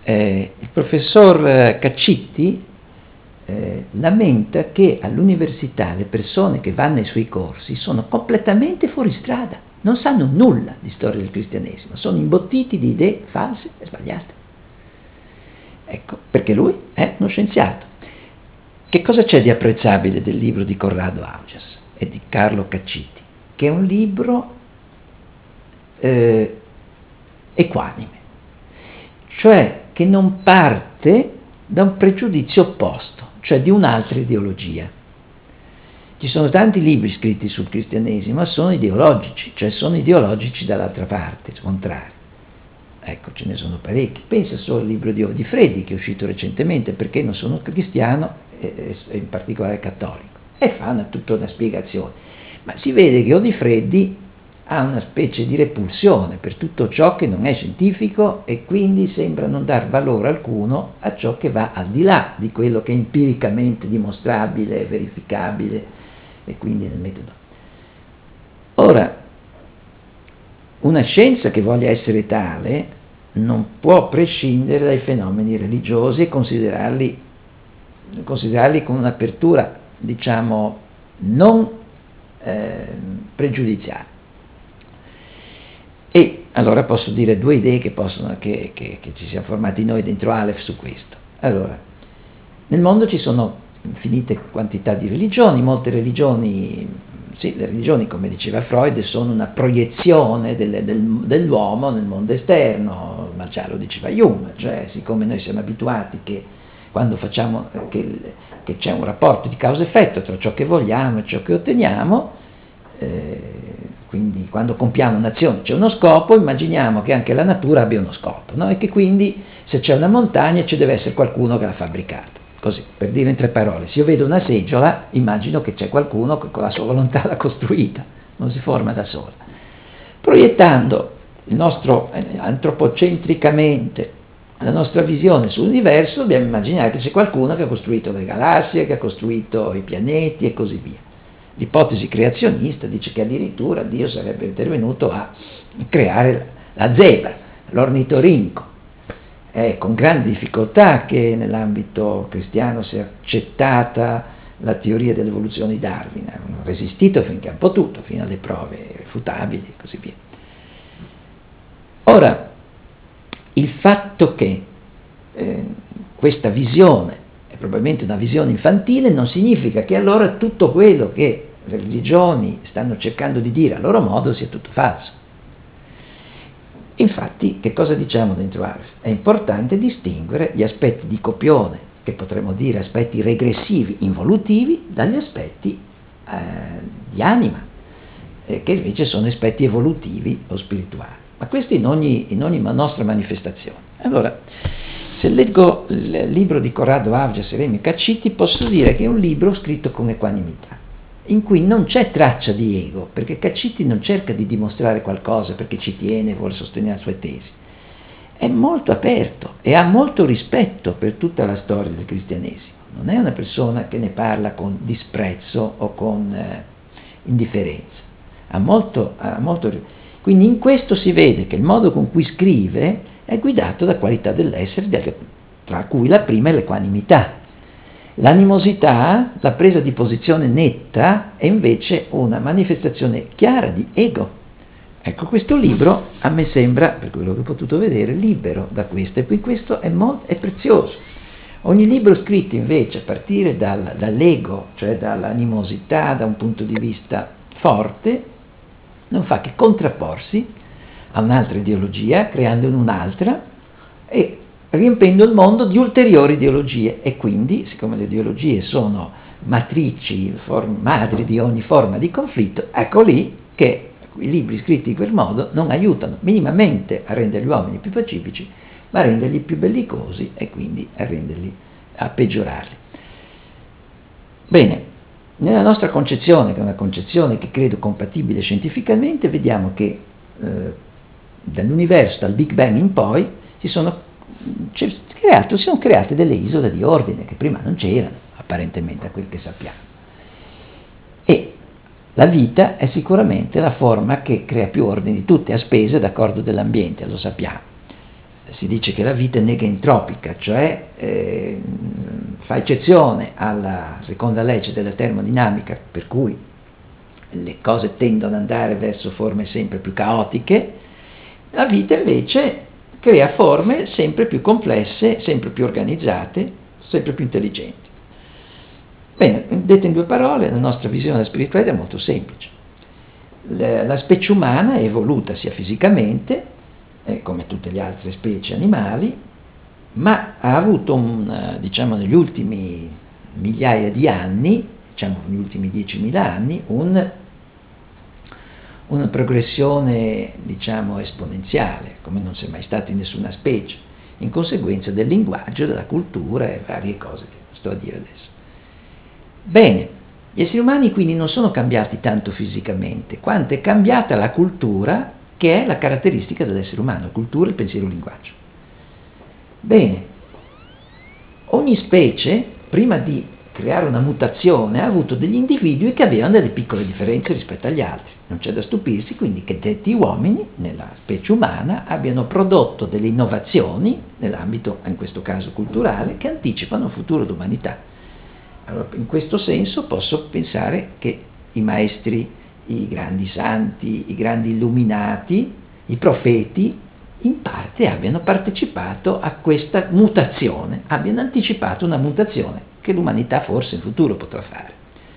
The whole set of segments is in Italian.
il professor Caccitti lamenta che all'università le persone che vanno ai suoi corsi sono completamente fuori strada, non sanno nulla di storia del cristianesimo, sono imbottiti di idee false e sbagliate. Ecco, perché lui è uno scienziato. Che cosa c'è di apprezzabile del libro di Corrado Augias e di Carlo Caccitti? Che è un libro equanime, cioè che non parte da un pregiudizio opposto, cioè di un'altra ideologia. Ci sono tanti libri scritti sul cristianesimo, ma sono ideologici, cioè sono ideologici dall'altra parte, contrari. Ecco, ce ne sono parecchi. Pensa solo al libro di Odifreddi che è uscito recentemente, Perché non sono cristiano, e in particolare cattolico, e fa tutta una spiegazione. Ma si vede che Odifreddi ha una specie di repulsione per tutto ciò che non è scientifico e quindi sembra non dar valore alcuno a ciò che va al di là di quello che è empiricamente dimostrabile, verificabile e quindi nel metodo. Ora, una scienza che voglia essere tale non può prescindere dai fenomeni religiosi e considerarli con un'apertura, diciamo, non pregiudiziale. E allora posso dire due idee che ci siamo formati noi dentro Aleph su questo. Allora, nel mondo ci sono infinite quantità di religioni, molte religioni, sì, le religioni, come diceva Freud, sono una proiezione dell'uomo nel mondo esterno, ma già lo diceva Jung, cioè siccome noi siamo abituati che quando facciamo, che c'è un rapporto di causa-effetto tra ciò che vogliamo e ciò che otteniamo, quindi quando compiamo un'azione c'è uno scopo, immaginiamo che anche la natura abbia uno scopo, no? E che quindi se c'è una montagna ci deve essere qualcuno che l'ha fabbricata. Così, per dire in tre parole, se io vedo una seggiola, immagino che c'è qualcuno che con la sua volontà l'ha costruita, non si forma da sola. Proiettando il nostro, antropocentricamente, la nostra visione sull'universo, dobbiamo immaginare che c'è qualcuno che ha costruito le galassie, che ha costruito i pianeti e così via. L'ipotesi creazionista dice che addirittura Dio sarebbe intervenuto a creare la zebra, l'ornitorinco. È con grande difficoltà che nell'ambito cristiano si è accettata la teoria dell'evoluzione di Darwin, hanno resistito finché hanno potuto, fino alle prove irrefutabili e così via. Ora, il fatto che questa visione è probabilmente una visione infantile non significa che allora tutto quello che le religioni stanno cercando di dire a loro modo sia tutto falso. Infatti, che cosa diciamo dentro Aleph? È importante distinguere gli aspetti di copione, che potremmo dire aspetti regressivi, involutivi, dagli aspetti di anima, che invece sono aspetti evolutivi o spirituali. Ma questo in ogni nostra manifestazione. Allora, se leggo il libro di Corrado Augias e Remio Caccitti, posso dire che è un libro scritto con equanimità, in cui non c'è traccia di ego, perché Caccitti non cerca di dimostrare qualcosa perché ci tiene e vuole sostenere le sue tesi. È molto aperto e ha molto rispetto per tutta la storia del cristianesimo. Non è una persona che ne parla con disprezzo o con indifferenza. Quindi in questo si vede che il modo con cui scrive è guidato da qualità dell'essere, tra cui la prima è l'equanimità. L'animosità, la presa di posizione netta, è invece una manifestazione chiara di ego. Ecco, questo libro a me sembra, per quello che ho potuto vedere, libero da questo, e qui questo è prezioso. Ogni libro scritto invece a partire dall'ego, cioè dall'animosità, da un punto di vista forte, non fa che contrapporsi a un'altra ideologia, creandone un'altra e riempendo il mondo di ulteriori ideologie. E quindi, siccome le ideologie sono matrici, madri di ogni forma di conflitto, ecco lì che i libri scritti in quel modo non aiutano minimamente a rendere gli uomini più pacifici, ma a renderli più bellicosi e quindi a peggiorarli. Bene, nella nostra concezione, che è una concezione che credo compatibile scientificamente, vediamo che dall'universo, dal Big Bang in poi, si sono create delle isole di ordine che prima non c'erano, apparentemente, a quel che sappiamo. E la vita è sicuramente la forma che crea più ordine di tutte, a spese, d'accordo, dell'ambiente, lo sappiamo. si dice che la vita è negaentropica, cioè fa eccezione alla seconda legge della termodinamica, per cui le cose tendono ad andare verso forme sempre più caotiche. La vita invece crea forme sempre più complesse, sempre più organizzate, sempre più intelligenti. Bene, detto in due parole, la nostra visione della spiritualità è molto semplice. La specie umana è evoluta sia fisicamente, come tutte le altre specie animali, ma ha avuto, diciamo, negli ultimi migliaia di anni, diciamo negli ultimi 10.000 anni, una progressione, diciamo, esponenziale, come non c'è mai stato in nessuna specie, in conseguenza del linguaggio, della cultura e varie cose che sto a dire adesso. Bene, gli esseri umani quindi non sono cambiati tanto fisicamente, quanto è cambiata la cultura, che è la caratteristica dell'essere umano, la cultura, il pensiero, il linguaggio. Bene, ogni specie, prima di creare una mutazione, ha avuto degli individui che avevano delle piccole differenze rispetto agli altri. Non c'è da stupirsi quindi che detti uomini, nella specie umana, abbiano prodotto delle innovazioni, nell'ambito, in questo caso culturale, che anticipano il futuro dell'umanità. Allora, in questo senso posso pensare che i maestri, i grandi santi, i grandi illuminati, i profeti, in parte abbiano partecipato a questa mutazione, abbiano anticipato una mutazione che l'umanità forse in futuro potrà fare.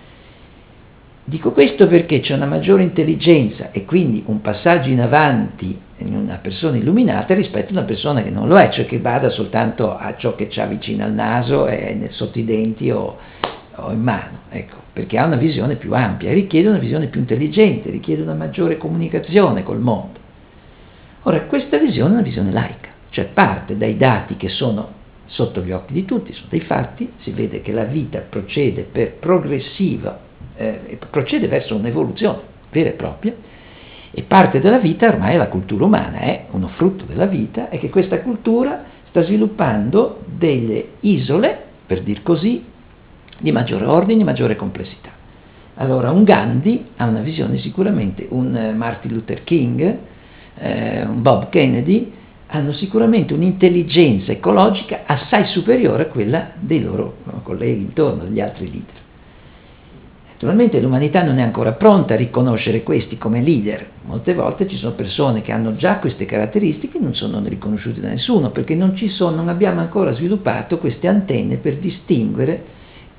Dico questo perché c'è una maggiore intelligenza e quindi un passaggio in avanti in una persona illuminata rispetto a una persona che non lo è, cioè che bada soltanto a ciò che c'ha vicino al naso e sotto i denti o in mano, ecco, perché ha una visione più ampia, richiede una visione più intelligente, richiede una maggiore comunicazione col mondo. Ora, questa visione è una visione laica, cioè parte dai dati che sono sotto gli occhi di tutti, sono dei fatti, si vede che la vita procede per progressiva, procede verso un'evoluzione vera e propria, e parte della vita ormai è la cultura umana, è uno frutto della vita, e che questa cultura sta sviluppando delle isole, per dir così, di maggiore ordine, di maggiore complessità. Allora, un Gandhi ha una visione sicuramente, un Martin Luther King, un Bob Kennedy, hanno sicuramente un'intelligenza ecologica assai superiore a quella dei loro colleghi intorno, degli altri leader. Naturalmente l'umanità non è ancora pronta a riconoscere questi come leader. Molte volte ci sono persone che hanno già queste caratteristiche e non sono riconosciute da nessuno, perché non abbiamo ancora sviluppato queste antenne per distinguere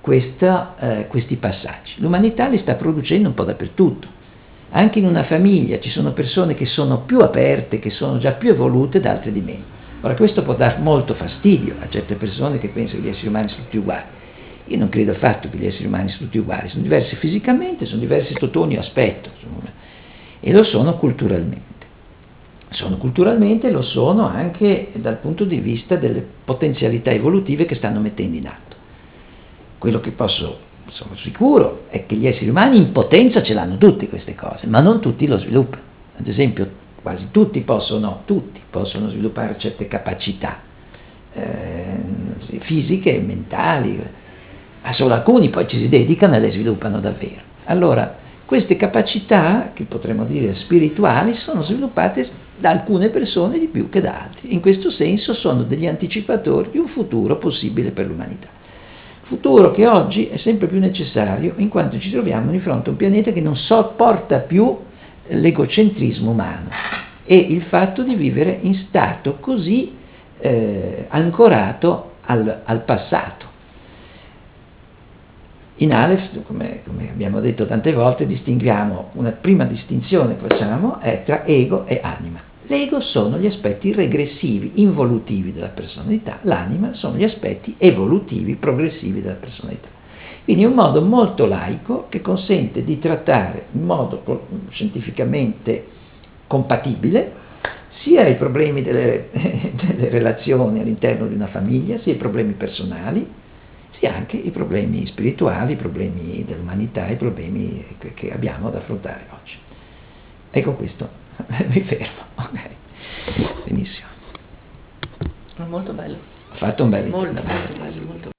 questi passaggi. L'umanità li sta producendo un po' dappertutto. Anche in una famiglia ci sono persone che sono più aperte, che sono già più evolute ed altre di meno. Ora, questo può dar molto fastidio a certe persone che pensano che gli esseri umani sono tutti uguali. Io non credo affatto che gli esseri umani siano tutti uguali, sono diversi fisicamente, sono diversi sotto ogni aspetto, e lo sono culturalmente. Lo sono anche dal punto di vista delle potenzialità evolutive che stanno mettendo in atto. Quello che sono sicuro è che gli esseri umani in potenza ce l'hanno tutte queste cose, ma non tutti lo sviluppano. Ad esempio, quasi tutti possono sviluppare certe capacità fisiche, mentali, ma solo alcuni poi ci si dedicano e le sviluppano davvero. Allora, queste capacità, che potremmo dire spirituali, sono sviluppate da alcune persone di più che da altri. In questo senso sono degli anticipatori di un futuro possibile per l'umanità. Futuro che oggi è sempre più necessario, in quanto ci troviamo di fronte a un pianeta che non sopporta più l'egocentrismo umano e il fatto di vivere in stato così ancorato al passato. In Aleph, come abbiamo detto tante volte, distinguiamo, una prima distinzione che facciamo è tra ego e anima. L'ego sono gli aspetti regressivi, involutivi della personalità, l'anima sono gli aspetti evolutivi, progressivi della personalità. Quindi è un modo molto laico che consente di trattare in modo scientificamente compatibile sia i problemi delle relazioni all'interno di una famiglia, sia i problemi personali, sia anche i problemi spirituali, i problemi dell'umanità, i problemi che abbiamo da affrontare oggi. Ecco, questo mi fermo. Ok, benissimo. Molto bello. Ho fatto un bel Molto intervento. bello, molto bello.